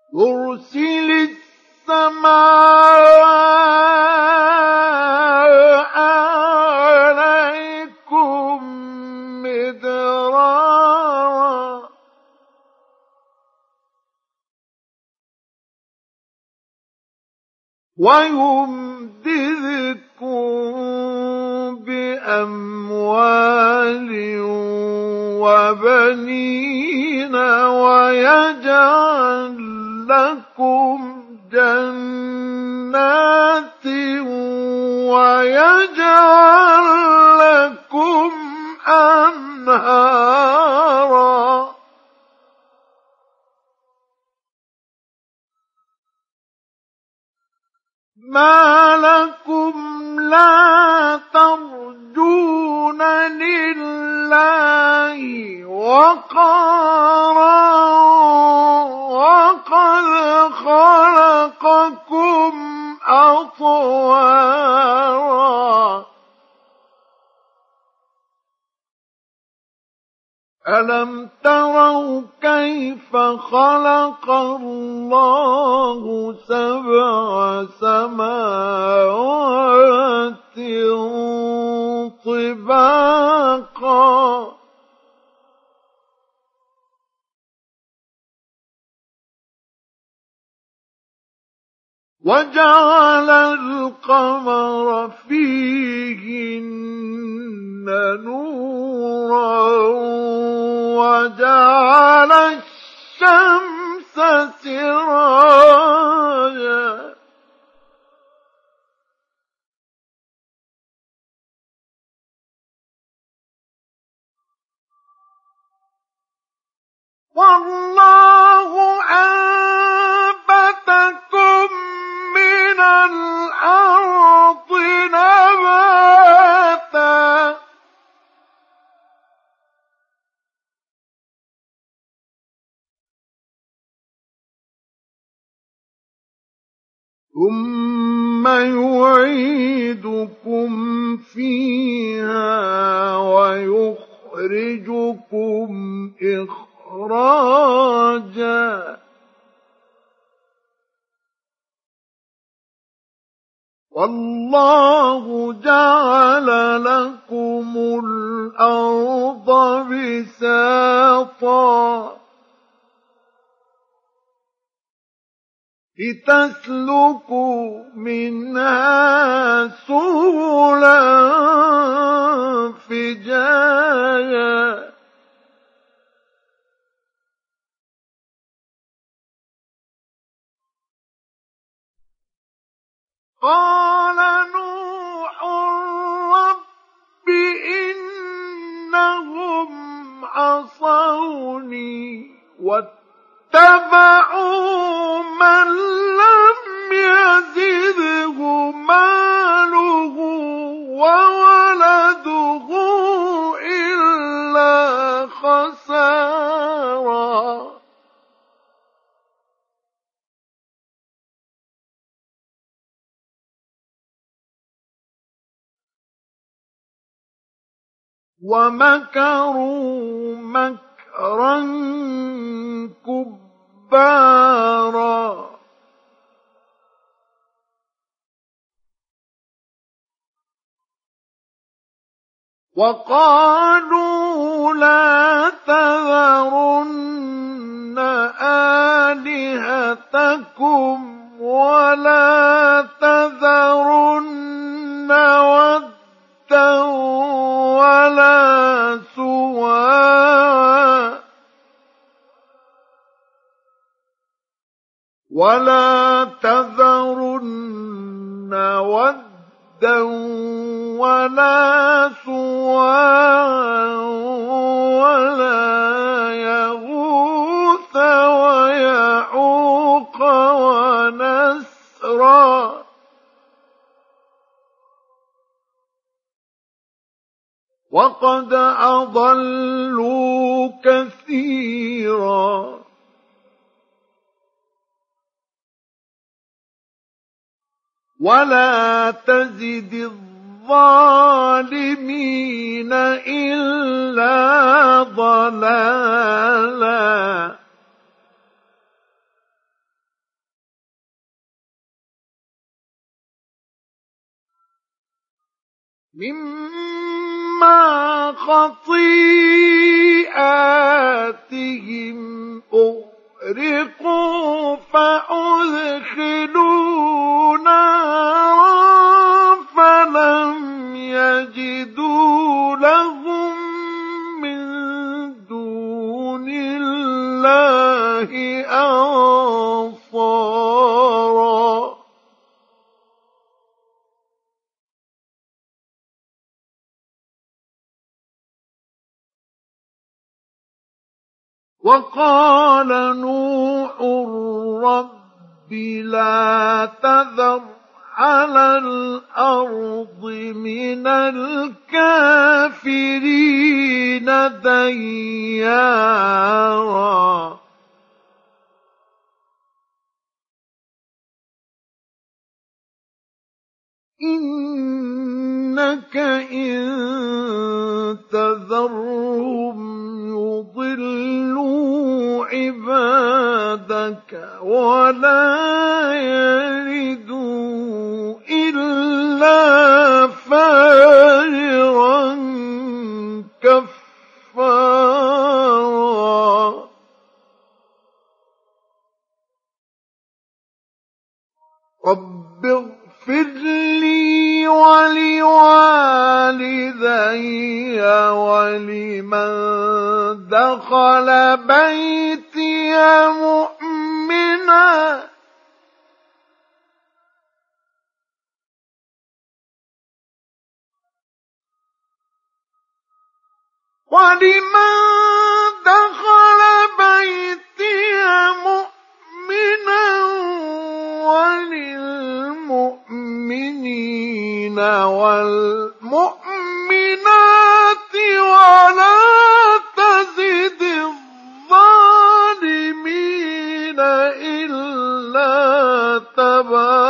يرسل السماء عليكم مدرارا ويمددكم بأموال وبنين ويجعل لكم جنات ويجعل لكم أنهارا ما لكم لا ترجون لله وقارا وقد خلقكم أطوارا ألم تروا كيف خلق الله 7 سماوات طباقا وجعل القمر فيهن نورا وجعل الشمس سراجا والله أنبتكم من الأرض نباتا ثم يعيدكم فيها ويخرجكم إخراجا والله جعل لكم الأرض بساطا لتسلكوا منها سبلا فجاجا قال نوح رب إنهم عصوني واتبعوا من لم يزده ماله وولده إلا خسارا ومكروا مكرا كبارا وقالوا لا تذرن آلهتكم ولا تذرن ودا ولا سواعا ولا تذرن ودا ولا سواعا ولا يغوث ويعوق ونسرا وقد أضلوا كثيرا ولا تزد الظالمين إلا ضلالا مما خطيئاتهم أغرقوا فأدخلوا نارا فلم يجدوا لهم من دون الله أنصارا وقال نوح رب لا تذر على الأرض من الكافرين ديارا إنك إن تذرهم يضلوا عبادك ولا يلدوا إلا فاجرا كفارا رب اغفر لي ولوالدي ولمن دخل بيتي مؤمنا وللمؤمنين والمؤمنات ولا تزد الظالمين إلا تبارا